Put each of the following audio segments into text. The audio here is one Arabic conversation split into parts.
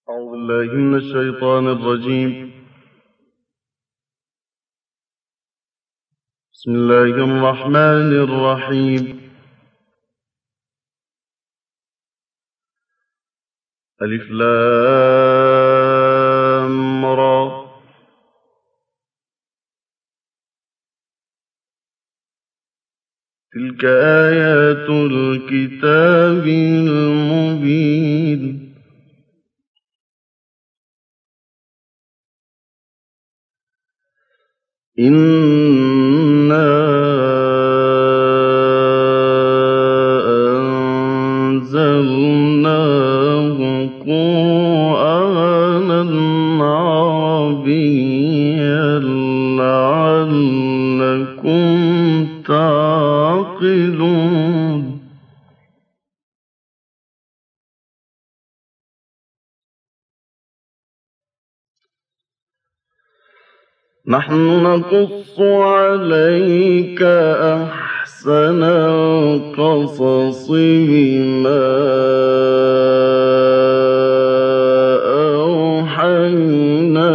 أعوذ بالله من الشيطان الرجيم. بسم الله الرحمن الرحيم. ألف لام را. تلك آيات الكتاب المبين. إنا أنزلناه قرآنا عربيا لعلكم تعقلون. نحن نقص عليك أحسن القصص بما أوحينا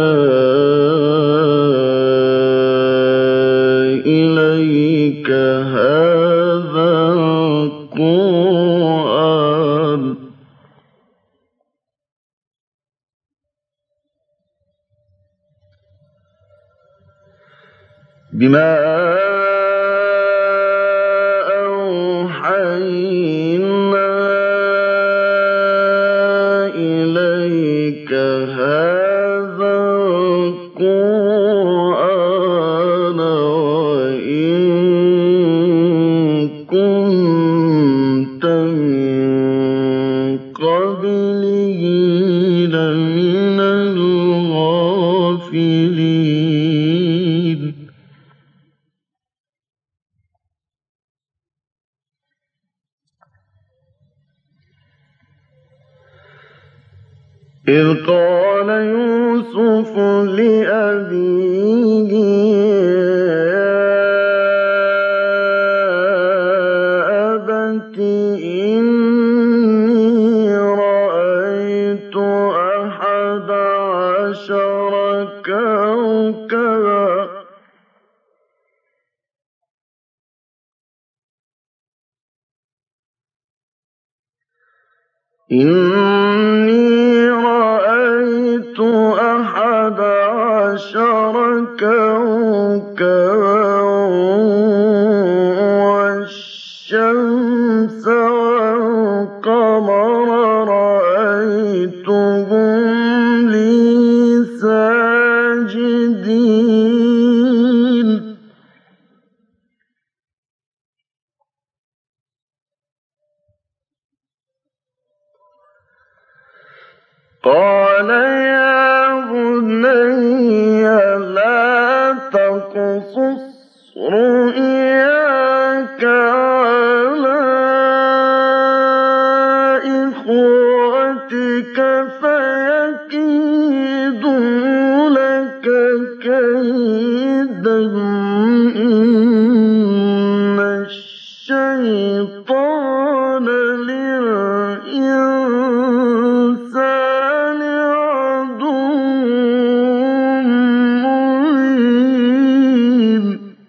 إليك هذا القرآن بما أوحينا إليك هذا القرآن وإن كنت من قبله لمن الغافلين. إذ قال يوسف لأبيه يا أبت إني رأيت 11 كوكبا إني رأيت 11 كوكبا والشمس والقمر رأيتهم لي ساجدين. قال يا بني لا تقصص رؤياك على إخوتك فيكيدوا لك كيدا إن الشيطان للإنسان عدو مبين.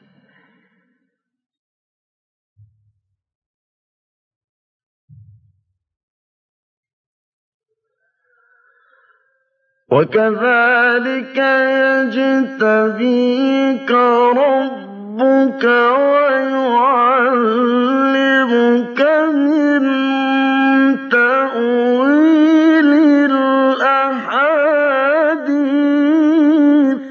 وكذلك يجتبيك ربك ويعلمك من تأويل الأحاديث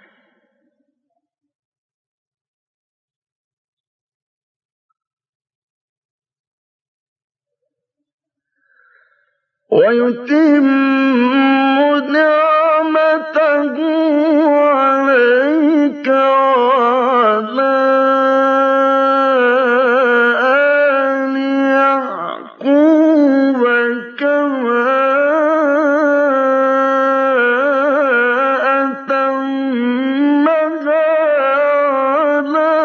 ويتم نعمته عليك وعلى آل يعقوب كما أتمها على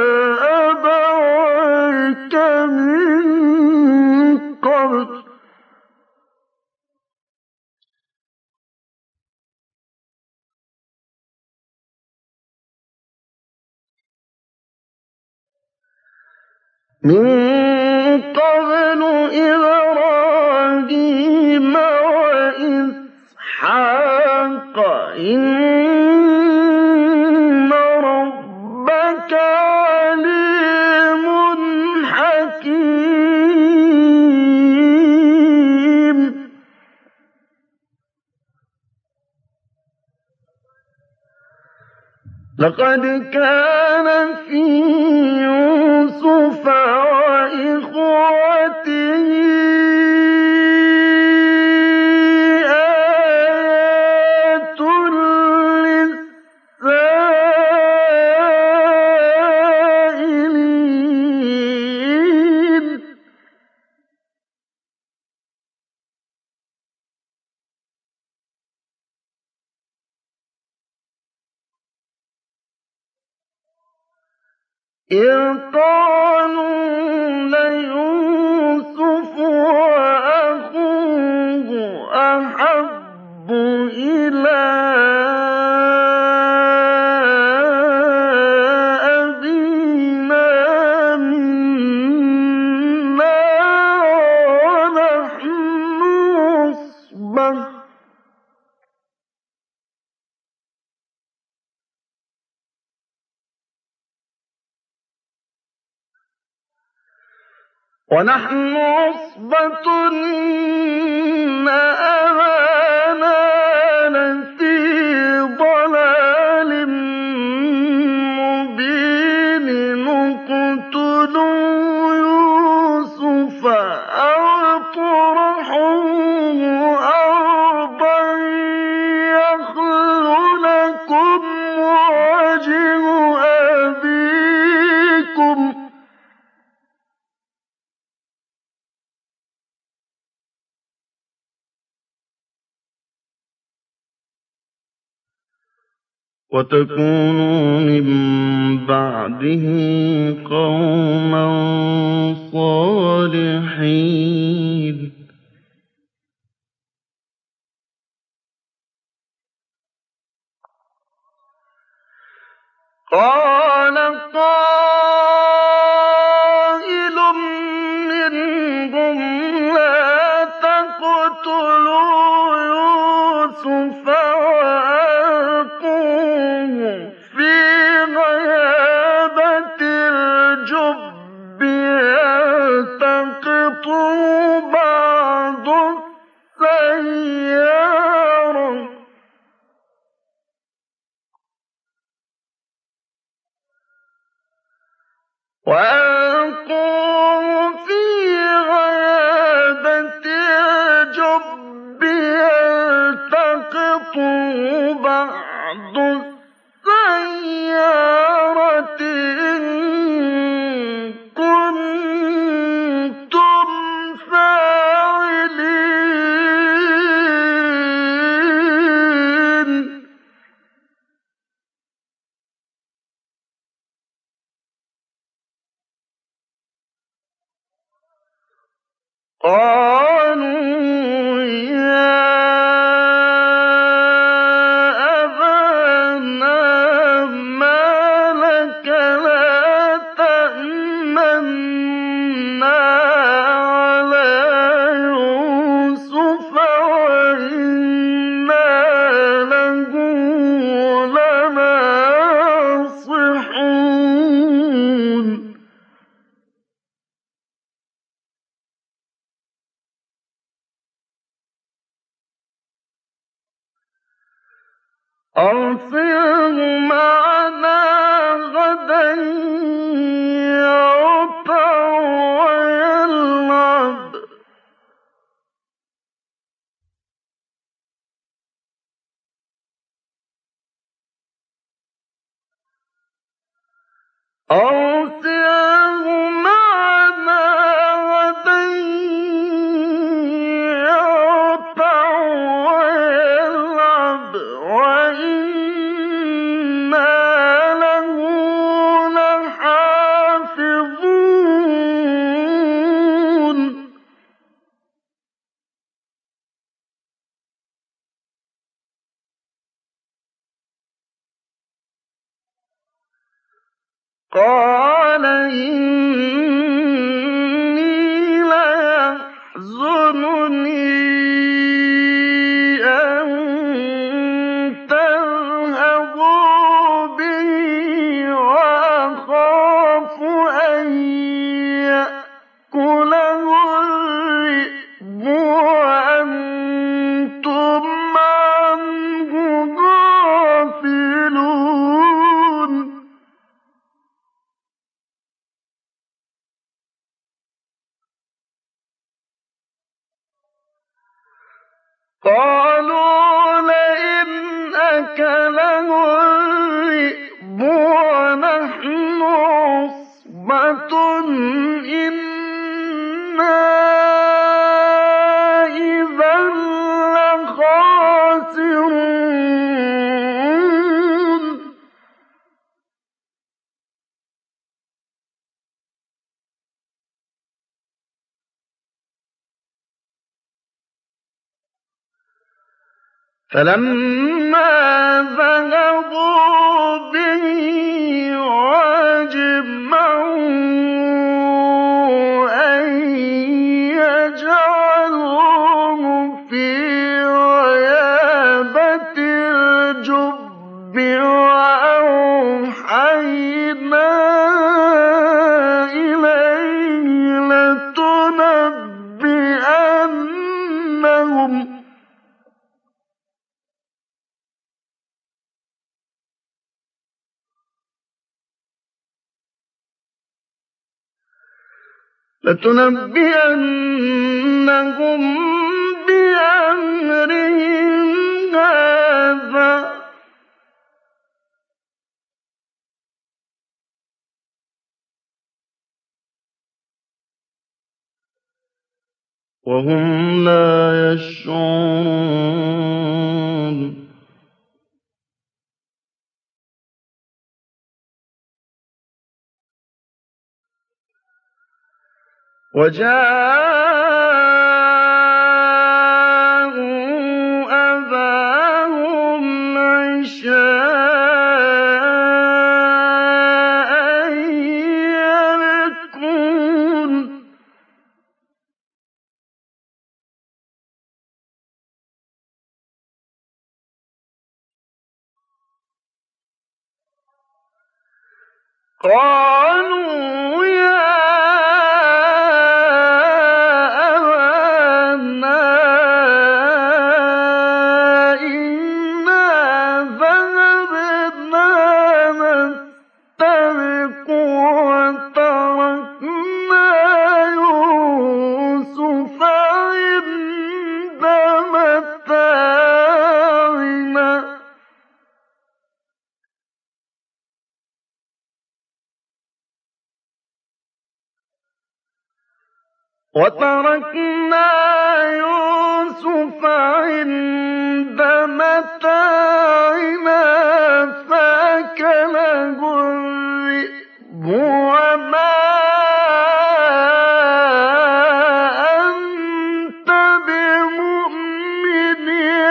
أبويك من قبل من قبل إبراهيم وإسحاق إن ربك عليم حكيم. لقد كان في يوسف وإخوته آيات للسائلين. إذ قالوا ليوسف وأخوه أحب إلى أبينا منا ونحن عصبة إن أبانا لفي ضلال مبين. اقتلوا يوسف أو اطرحوه أرضا يخل لكم وجه أبيكم وتكونوا من بعده قوما صالحين. قال قائل منهم لا تقتلوا يوسف وألقوه في غيابة الجب يلتقطه بعض السيارة وألقوه في غيابة الجب يلتقطه بعض السيارة إن كنتم فاعلين. قالوا يا أبانا ما لك لا تأمنا على يوسف وإنا له لناصحون. أرسله معنا غدا يرتع ويلعب. أرسله معنا غدا يرتع ويلعب وإنا له لحافظون. قال قالوا لئن أكله الذئب ونحن عصبة إنا إذا لخاسرون فلما ذهبوا به وأجمعوا أن يجعلوه في غيابة الجب وأوحينا إليه لتنبئنهم بأمرهم هذا وهم لا يشعرون وجاءوا أباهم عشاء يبكون قالوا يا أبانا إنا ذهبنا نستبق وتركنا يوسف عند متاعنا فأكله الذئب وما أنت بمؤمن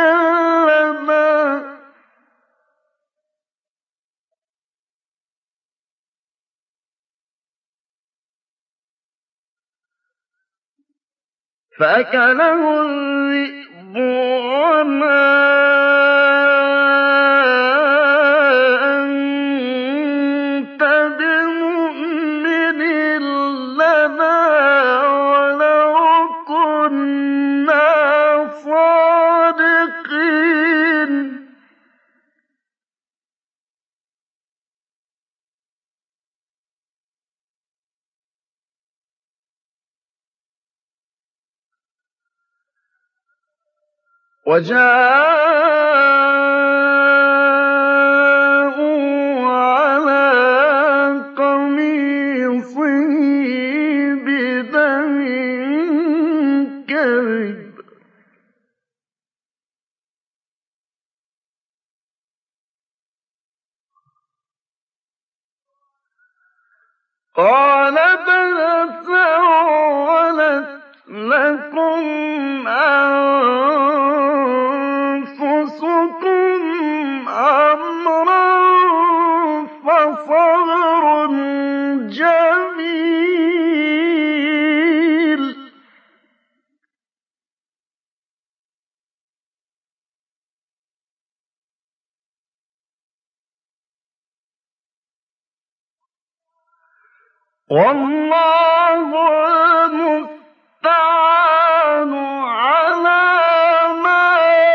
لنا فأكله الذئب وما أنت بمؤمن لنا ولو كنا صادقين وجاءوا على قميصه بدم كذب قال بل سولت لكم أنفسكم أمرا فصبر جميل والله المستعان على ما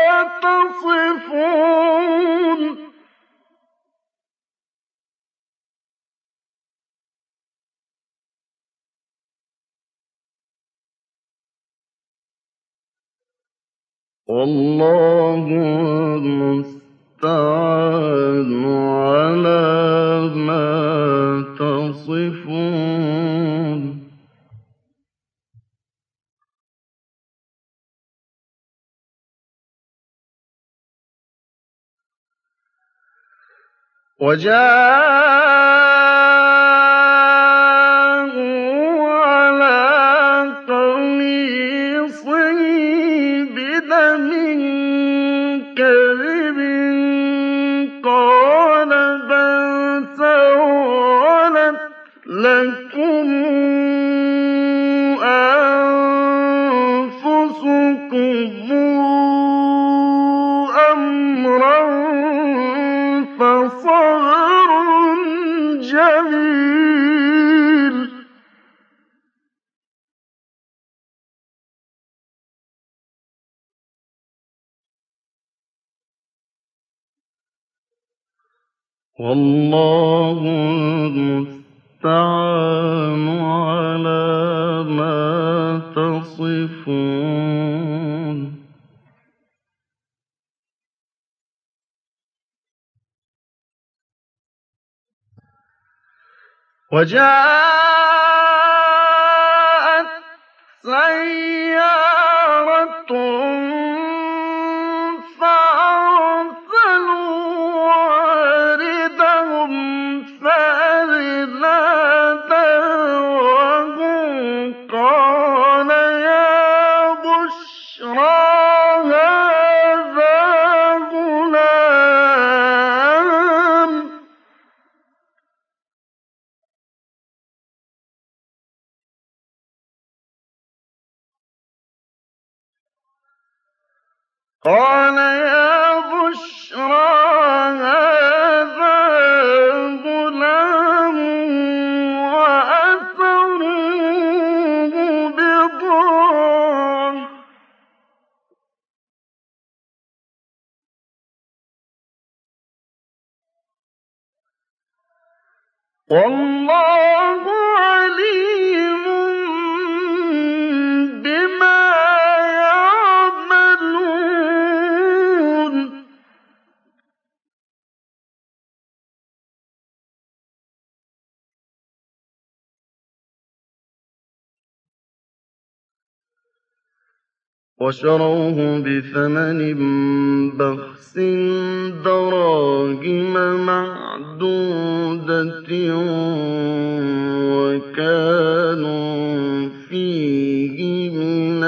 تصفون والله المستعان على ما تصفون وجاءوا على قميصه بدم كذب قال بل سولت لكم أنفسكم أمرا فصبر جميل والله المستعان على ما تصفون وجاءت سيارة فأرسلوا واردهم فأدلى دلوه قال يا بشرى هذا غلام قال يا بشرى هذا غلام وأسروه بضاعة والله عليم بما يعملون وشروه بثمن بخس دراهم معدودة وكانوا فيه من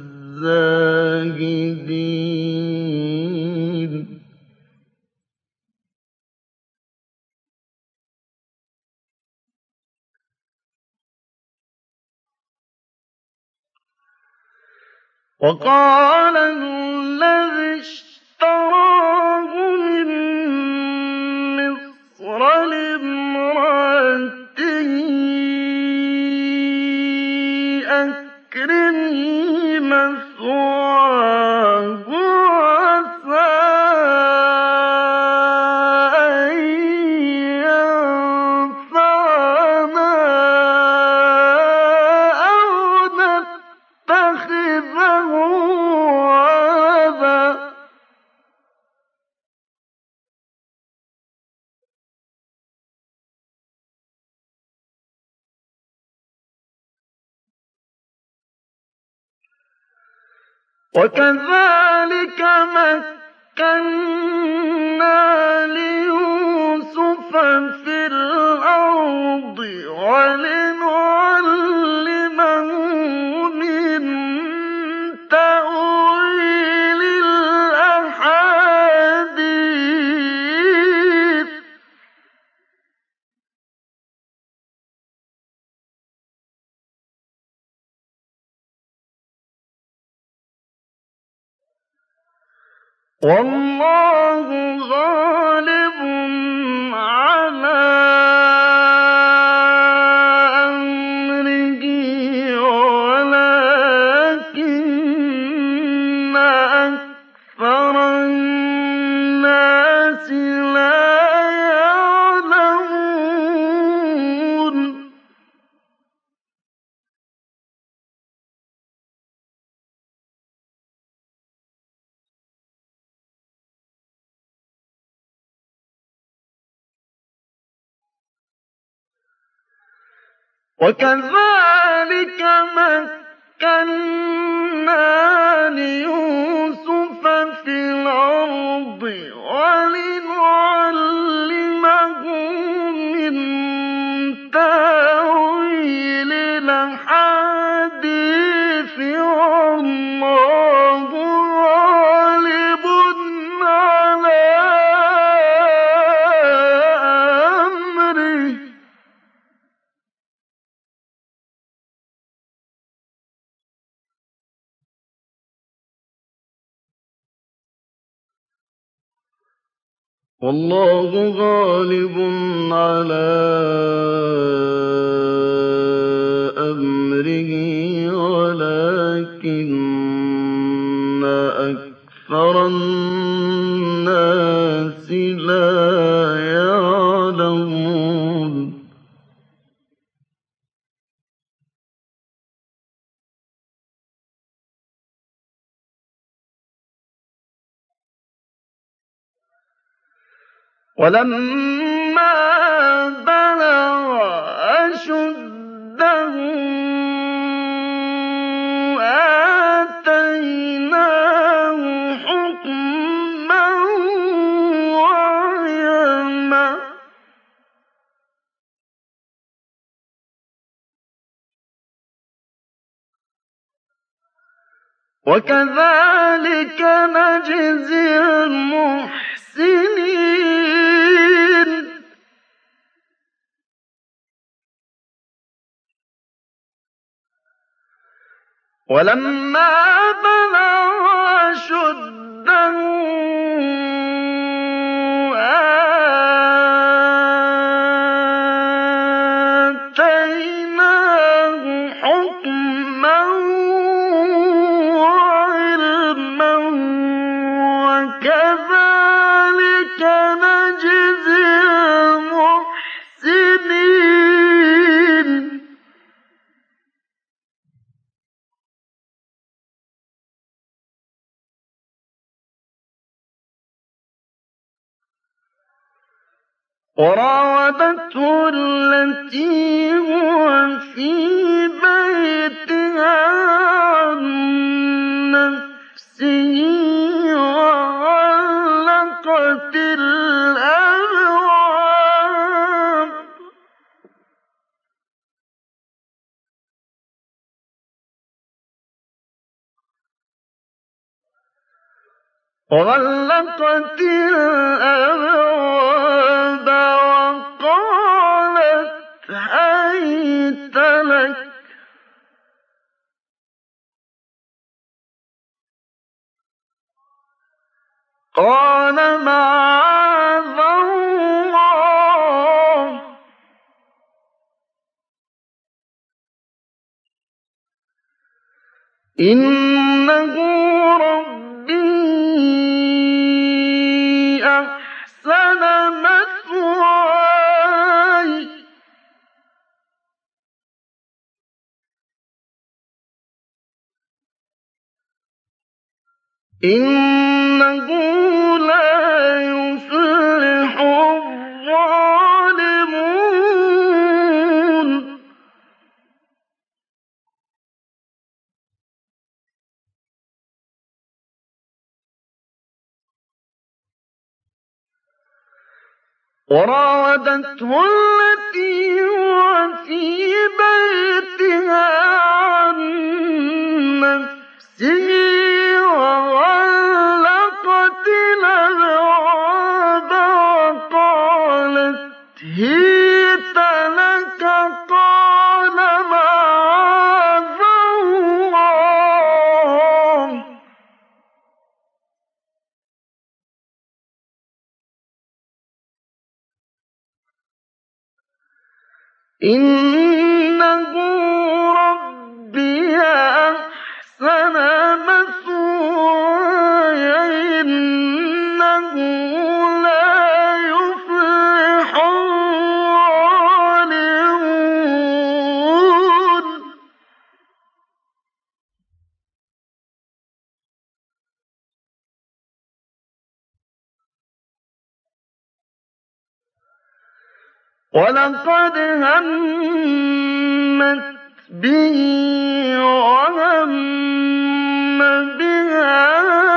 الزاهدين وقال الذي اشتراه من مصر لامرأته أكرمي مثواه عسى أن ينفعنا أو نتخذه ولدا وكذلك مكنا ليوسف في الأرض ولنعلمه من تأويل الأحاديث والله غالب على وكذلك مكنا ليوسف في الأرض ولنعلمه من تأويل الأحاديث والله غالب على أمره والله غالب على أمره ولكن أكثر الناس لا يعلمون ولما بلغ أشده آتيناه حكما وعلما وكذلك نجزي المحسنين ولما بلغ أشده آتيناه حكما وعلما وكذلك نجزي المحسنين وراودته التي هو في بيتها عن نفسه وغلقت الأبواب وقالت هيت لك قال معاذ الله إنه ربي أحسن مثواي إنه لا يفلح الظالمون وراودته التي هو في بيتها عن نفسه وغلقت الأبواب وقالت هيت لك قال معاذ الله إنه ربي أحسن مثواي إنه لا يفلح الظالمون ولقد همت همت به وهم بها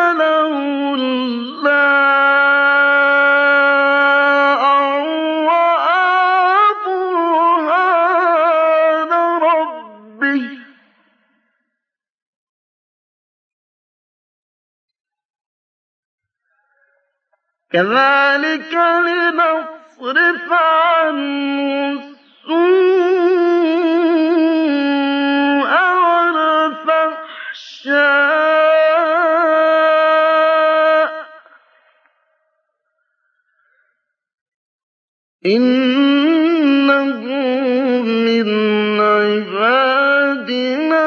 لولا أن رأى برهان ربه كذلك لنصرف عنه السوء والفحشاء إنه من عبادنا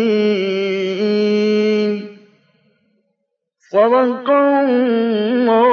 المخلصين صدق الله